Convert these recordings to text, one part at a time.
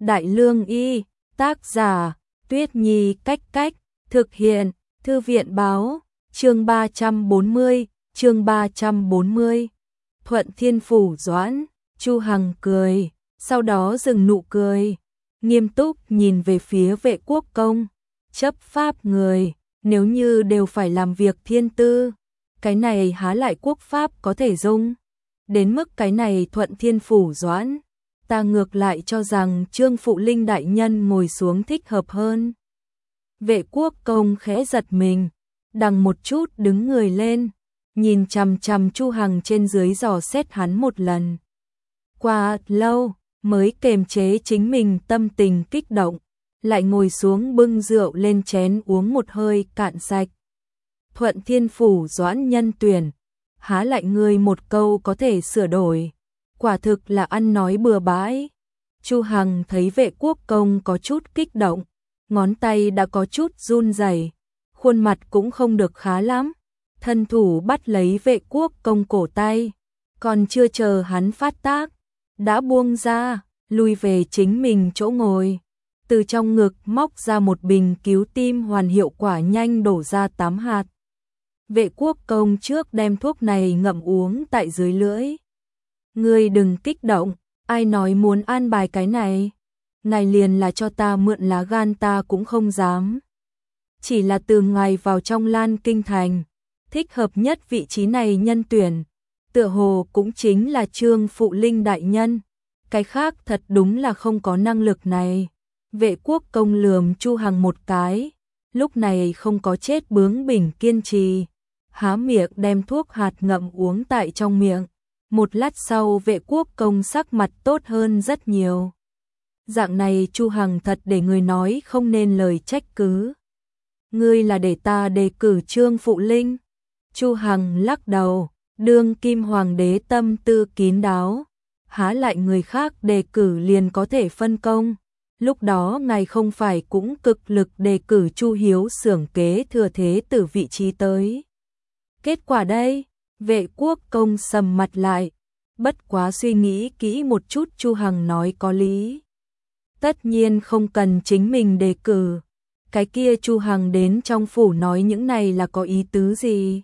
Đại Lương Y, tác giả, Tuyết Nhi Cách Cách, thực hiện, Thư viện Báo, chương 340, chương 340. Thuận Thiên Phủ Doãn, Chu Hằng cười, sau đó dừng nụ cười, nghiêm túc nhìn về phía Vệ Quốc Công, chấp pháp người, nếu như đều phải làm việc thiên tư, cái này há lại quốc pháp có thể dung. Đến mức cái này Thuận Thiên Phủ Doãn, ta ngược lại cho rằng Trương Phụ Linh đại nhân ngồi xuống thích hợp hơn. Vệ Quốc Công khẽ giật mình, đằng một chút đứng người lên, nhìn chằm chằm Chu Hằng trên dưới dò xét hắn một lần. Qua lâu, mới kềm chế chính mình tâm tình kích động, lại ngồi xuống bưng rượu lên chén uống một hơi cạn sạch. Thuận Thiên Phủ Doãn nhân tuyển, há lại ngươi một câu có thể sửa đổi, quả thực là ăn nói bừa bãi. Chu Hằng thấy Vệ Quốc Công có chút kích động, ngón tay đã có chút run rẩy, khuôn mặt cũng không được khá lắm, thân thủ bắt lấy Vệ Quốc Công cổ tay, còn chưa chờ hắn phát tác, đã buông ra, lui về chính mình chỗ ngồi, từ trong ngực móc ra một bình cứu tim hoàn hiệu quả nhanh đổ ra 8 hạt. Vệ Quốc Công trước đem thuốc này ngậm uống tại dưới lưỡi. Ngươi đừng kích động, ai nói muốn an bài cái này? Ngài liền là cho ta mượn lá gan ta cũng không dám. Chỉ là từ ngài vào trong Lan Kinh Thành, thích hợp nhất vị trí này nhân tuyển, tựa hồ cũng chính là Trương Phụ Linh đại nhân, cái khác thật đúng là không có năng lực này. Vệ Quốc Công lườm Chu Hằng một cái, lúc này không có chết bướng bỉnh kiên trì, há miệng đem thuốc hạt ngậm uống tại trong miệng. Một lát sau Vệ Quốc Công sắc mặt tốt hơn rất nhiều. Dạng này Chu Hằng thật để người nói không nên lời trách cứ. Ngươi là để ta đề cử Trương Phụ Linh? Chu Hằng lắc đầu, đương kim hoàng đế tâm tư kín đáo, há lại người khác đề cử liền có thể phân công. Lúc đó ngài không phải cũng cực lực đề cử Chu Hiếu xưởng kế thừa thế tử vị trí tới. Kết quả đây, Vệ Quốc Công sầm mặt lại, bất quá suy nghĩ kỹ một chút Chu Hằng nói có lý. Tất nhiên không cần chính mình đề cử, cái kia Chu Hằng đến trong phủ nói những này là có ý tứ gì?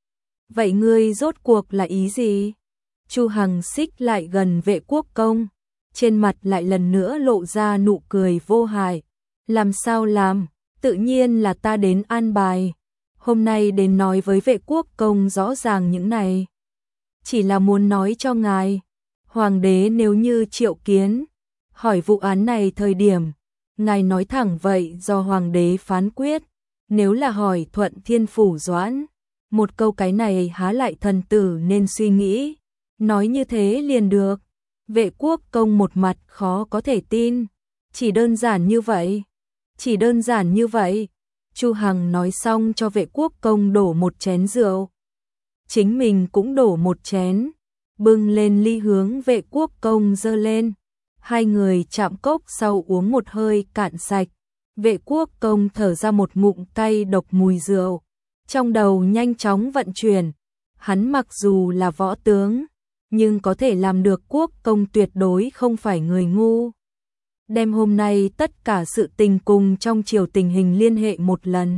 Vậy ngươi rốt cuộc là ý gì? Chu Hằng xích lại gần Vệ Quốc Công, trên mặt lại lần nữa lộ ra nụ cười vô hại. Làm sao làm, tự nhiên là ta đến an bài. Hôm nay đến nói với Vệ Quốc Công rõ ràng những này. Chỉ là muốn nói cho ngài, hoàng đế nếu như triệu kiến, hỏi vụ án này thời điểm, ngài nói thẳng vậy do hoàng đế phán quyết. Nếu là hỏi Thuận Thiên Phủ Doãn, một câu cái này há lại thần tử nên suy nghĩ, nói như thế liền được. Vệ Quốc Công một mặt khó có thể tin, chỉ đơn giản như vậy, chỉ đơn giản như vậy. Chu Hằng nói xong cho Vệ Quốc Công đổ một chén rượu, chính mình cũng đổ một chén, bưng lên ly hướng Vệ Quốc Công giơ lên. Hai người chạm cốc sau uống một hơi cạn sạch. Vệ Quốc Công thở ra một ngụm cay độc mùi rượu, trong đầu nhanh chóng vận chuyển. Hắn mặc dù là võ tướng, nhưng có thể làm được Quốc Công tuyệt đối không phải người ngu. Đem hôm nay tất cả sự tình cùng trong triều tình hình liên hệ một lần.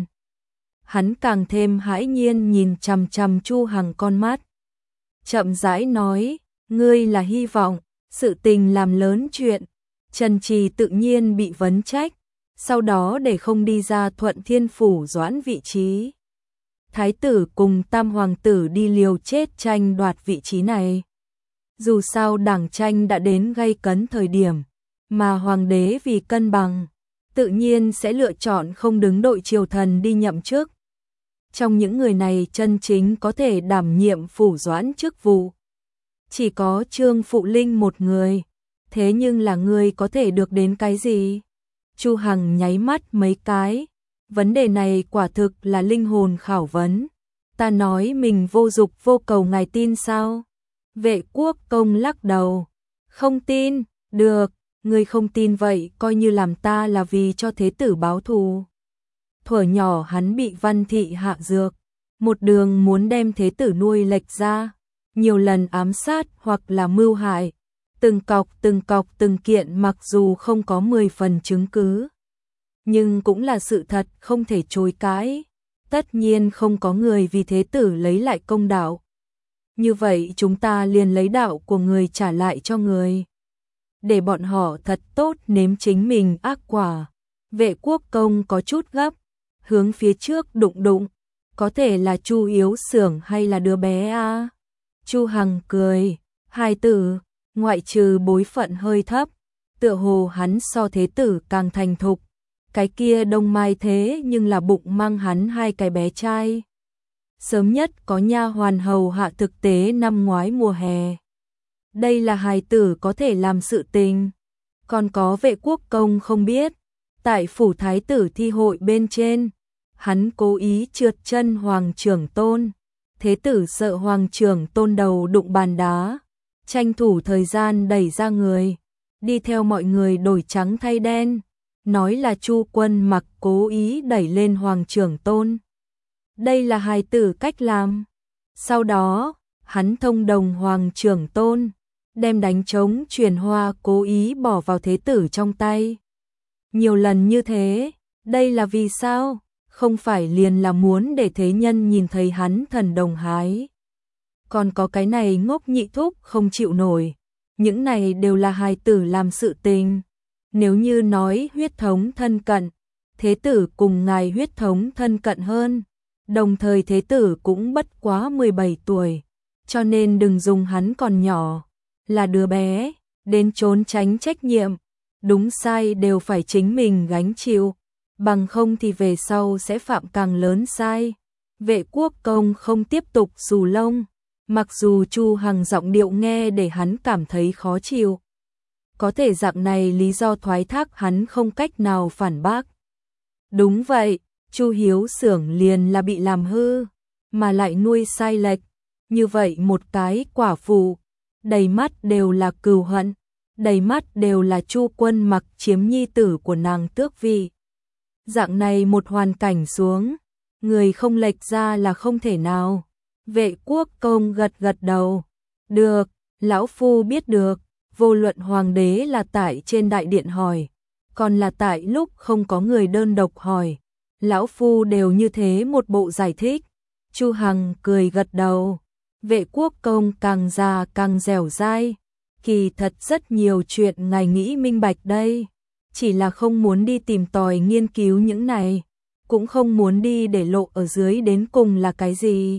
Hắn càng thêm hãi nhiên nhìn chằm chằm Chu Hằng con mắt. Chậm rãi nói, ngươi là hy vọng sự tình làm lớn chuyện. Trần Trì tự nhiên bị vấn trách, sau đó để không đi ra Thuận Thiên Phủ Doãn vị trí. Thái tử cùng tam hoàng tử đi liều chết tranh đoạt vị trí này. Dù sao đảng tranh đã đến gay cấn thời điểm, mà hoàng đế vì cân bằng, tự nhiên sẽ lựa chọn không đứng đội triều thần đi nhậm chức. Trong những người này chân chính có thể đảm nhiệm phủ doãn chức vụ, chỉ có Trương Phụ Linh một người. Thế nhưng là người có thể được đến cái gì? Chu Hằng nháy mắt mấy cái. Vấn đề này quả thực là linh hồn khảo vấn. Ta nói mình vô dục vô cầu ngài tin sao? Vệ Quốc Công lắc đầu. Không tin, được, người không tin vậy coi như làm ta là vì cho thế tử báo thù. Thuở nhỏ hắn bị Văn Thị hạ dược, một đường muốn đem thế tử nuôi lệch ra, nhiều lần ám sát hoặc là mưu hại. từng cọc từng kiện, mặc dù không có 10 phần chứng cứ, nhưng cũng là sự thật không thể chối cãi. Tất nhiên không có người vì thế tử lấy lại công đạo. Như vậy chúng ta liền lấy đạo của người trả lại cho người, để bọn họ thật tốt nếm chính mình ác quả. Vệ Quốc Công có chút gấp, hướng phía trước đụng đụng, có thể là Chu Yếu Xưởng hay là đứa bé a? Chu Hằng cười, hài tử, ngoại trừ bối phận hơi thấp, tựa hồ hắn so thế tử càng thành thục. Cái kia Đông Mai thế nhưng là bụng mang hắn 2 cái bé trai. Sớm nhất có nha hoàn hầu hạ thực tế năm ngoái mùa hè. Đây là hài tử có thể làm sự tình. Còn có Vệ Quốc Công không biết, tại phủ thái tử thi hội bên trên, hắn cố ý trượt chân Hoàng Trưởng Tôn. Thế tử sợ Hoàng Trưởng Tôn đầu đụng bàn đá, tranh thủ thời gian đẩy ra người, đi theo mọi người đổi trắng thay đen, nói là Chu Quân Mặc cố ý đẩy lên Hoàng Trưởng Tôn. Đây là hài tử cách làm. Sau đó, hắn thông đồng Hoàng Trưởng Tôn, đem đánh trống truyền hoa cố ý bỏ vào thế tử trong tay. Nhiều lần như thế, đây là vì sao? Không phải liền là muốn để thế nhân nhìn thấy hắn thần đồng hái. Còn có cái này ngốc nhị thúc không chịu nổi. Những này đều là hài tử làm sự tình. Nếu như nói huyết thống thân cận, thế tử cùng ngài huyết thống thân cận hơn. Đồng thời thế tử cũng bất quá 17 tuổi, cho nên đừng dùng hắn còn nhỏ, là đứa bé, đến trốn tránh trách nhiệm. Đúng sai đều phải chính mình gánh chịu, bằng không thì về sau sẽ phạm càng lớn sai. Vệ Quốc Công không tiếp tục xù lông, mặc dù Chu Hằng giọng điệu nghe để hắn cảm thấy khó chịu. Có thể dạng này lý do thoái thác hắn không cách nào phản bác. Đúng vậy, Chu Hiếu Xưởng liền là bị làm hư, mà lại nuôi sai lệch. Như vậy một cái quả phụ, đầy mắt đều là cừu hận, đầy mắt đều là Chu Quân Mặc chiếm nhi tử của nàng tước vị. Dạng này một hoàn cảnh xuống, người không lệch ra là không thể nào. Vệ Quốc Công gật gật đầu. Được, lão phu biết được, vô luận hoàng đế là tại trên đại điện hỏi, còn là tại lúc không có người đơn độc hỏi, lão phu đều như thế một bộ giải thích. Chu Hằng cười gật đầu. Vệ Quốc Công càng già càng dẻo dai. Kỳ thật rất nhiều chuyện ngài nghĩ minh bạch đây, chỉ là không muốn đi tìm tòi nghiên cứu những này, cũng không muốn đi để lộ ở dưới đến cùng là cái gì.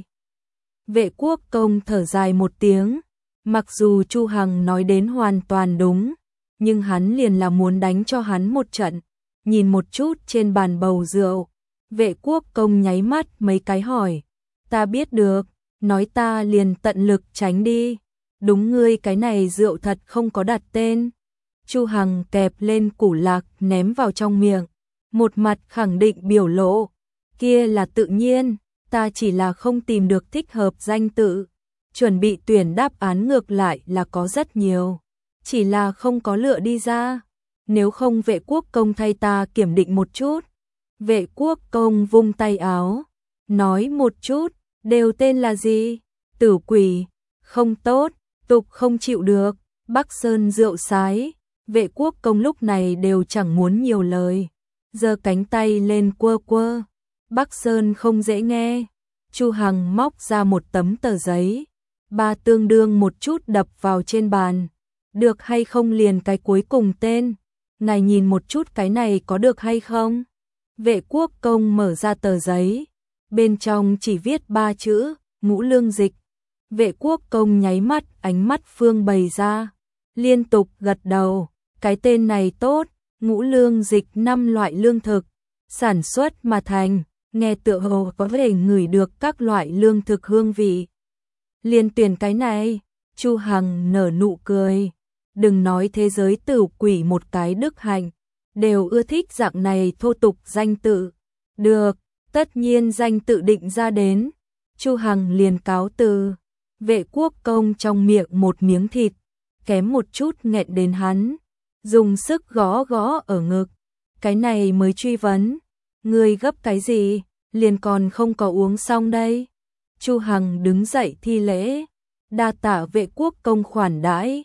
Vệ Quốc Công thở dài một tiếng, mặc dù Chu Hằng nói đến hoàn toàn đúng, nhưng hắn liền là muốn đánh cho hắn một trận. Nhìn một chút trên bàn bầu rượu, Vệ Quốc Công nháy mắt mấy cái hỏi, ta biết được, nói ta liền tận lực tránh đi. Đúng ngươi cái này rượu thật không có đặt tên. Chu Hằng kẹp lên củ lạc ném vào trong miệng, một mặt khẳng định biểu lộ, kia là tự nhiên, ta chỉ là không tìm được thích hợp danh tự. Chuẩn bị tuyển đáp án ngược lại là có rất nhiều, chỉ là không có lựa đi ra. Nếu không Vệ Quốc Công thay ta kiểm định một chút. Vệ Quốc Công vung tay áo, nói một chút, đều tên là gì? Tử Quỷ, không tốt, tục không chịu được, Bắc Sơn rượu sái. Vệ Quốc Công lúc này đều chẳng muốn nhiều lời, giơ cánh tay lên quơ quơ. Bắc Sơn không dễ nghe. Chu Hằng móc ra một tấm tờ giấy, ba tương đương một chút đập vào trên bàn. Được hay không liền cái cuối cùng tên, ngài nhìn một chút cái này có được hay không? Vệ Quốc Công mở ra tờ giấy, bên trong chỉ viết 3 chữ, Ngũ Lương Dịch. Vệ Quốc Công nháy mắt, ánh mắt phương bày ra, liên tục gật đầu, cái tên này tốt. Ngũ Lương Dịch 5 loại lương thực sản xuất mà thành, nghe tựa hồ có thể ngửi được các loại lương thực hương vị. Liên tuyển cái này. Chu Hằng nở nụ cười, đừng nói thế giới Tử Quỷ một cái đức hạnh, đều ưa thích dạng này thô tục danh tự. Được, tất nhiên danh tự định ra đến. Chu Hằng liền cáo từ. Vệ Quốc Công trong miệng một miếng thịt, kém một chút nghẹn đến hắn, dùng sức gõ gõ ở ngực. Cái này mới truy vấn, ngươi gấp cái gì, liền còn không có uống xong đây. Chu Hằng đứng dậy thi lễ, đa tạ Vệ Quốc Công khoản đãi.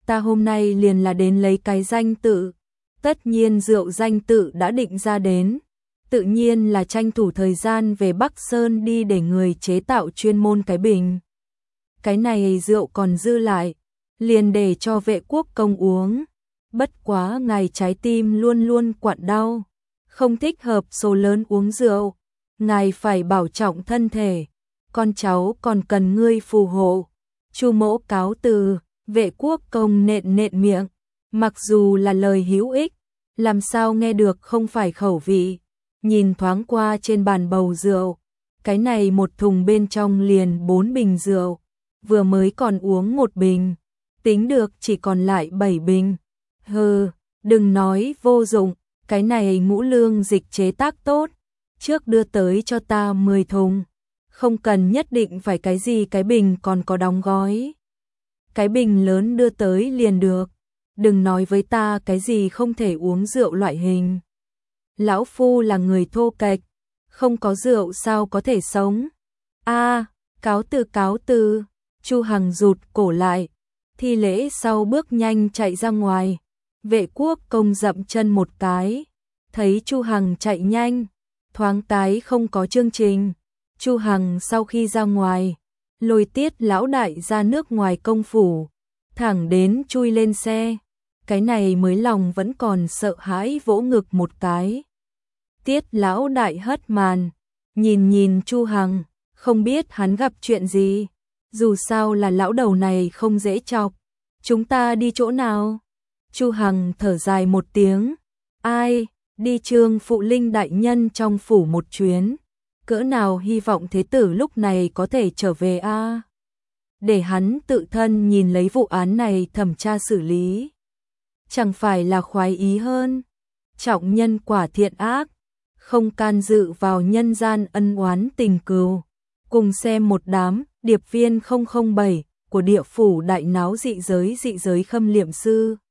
ta hôm nay liền là đến lấy cái danh tự. Tất nhiên rượu danh tự đã định ra đến, tự nhiên là tranh thủ thời gian về Bắc Sơn đi để người chế tạo chuyên môn cái bình. Cái này rượu còn dư lại, liền để cho Vệ Quốc công uống. Bất quá ngài trái tim luôn luôn quặn đau, không thích hợp số lớn uống rượu, ngài phải bảo trọng thân thể, con cháu còn cần ngươi phù hộ. Chu mỗ cáo từ. Vệ Quốc công nện nện miệng, mặc dù là lời hữu ích, làm sao nghe được không phải khẩu vị. Nhìn thoáng qua trên bàn bầu rượu, cái này một thùng bên trong liền 4 bình rượu, vừa mới còn uống 1 bình, tính được chỉ còn lại 7 bình. Hừ, đừng nói vô dụng, cái này ngũ lương dịch chế tác tốt, trước đưa tới cho ta 10 thùng, không cần nhất định phải cái gì cái bình còn có đóng gói. Cái bình lớn đưa tới liền được, đừng nói với ta cái gì không thể uống rượu loại hình. Lão phu là người thô kệch, không có rượu sao có thể sống. A, cáo từ. Chu Hằng rụt cổ lại, thi lễ sau bước nhanh chạy ra ngoài. Vệ Quốc công dậm chân một cái, thấy Chu Hằng chạy nhanh, thoáng cái không có chương trình. Chu Hằng sau khi ra ngoài, lôi Tiết lão đại ra nước ngoài công phủ, thẳng đến chui lên xe. Cái này mới lòng vẫn còn sợ hãi vỗ ngực một cái. Tiết lão đại hất màn, nhìn Chu Hằng, không biết hắn gặp chuyện gì. Dù sao là lão đầu này không dễ chọc. Chúng ta đi chỗ nào? Chu Hằng thở dài một tiếng. Ai, đi Trương Phụ Linh đại nhân trong phủ một chuyến. Cỡ nào hy vọng thế tử lúc này có thể trở về a? Để hắn tự thân nhìn lấy vụ án này thẩm tra xử lý. Chẳng phải là khoái ý hơn. Trọng nhân quả thiện ác, không can dự vào nhân gian ân oán tình cừu. Cùng xem một đám điệp viên 007 của địa phủ đại náo dị giới khâm liệm sư.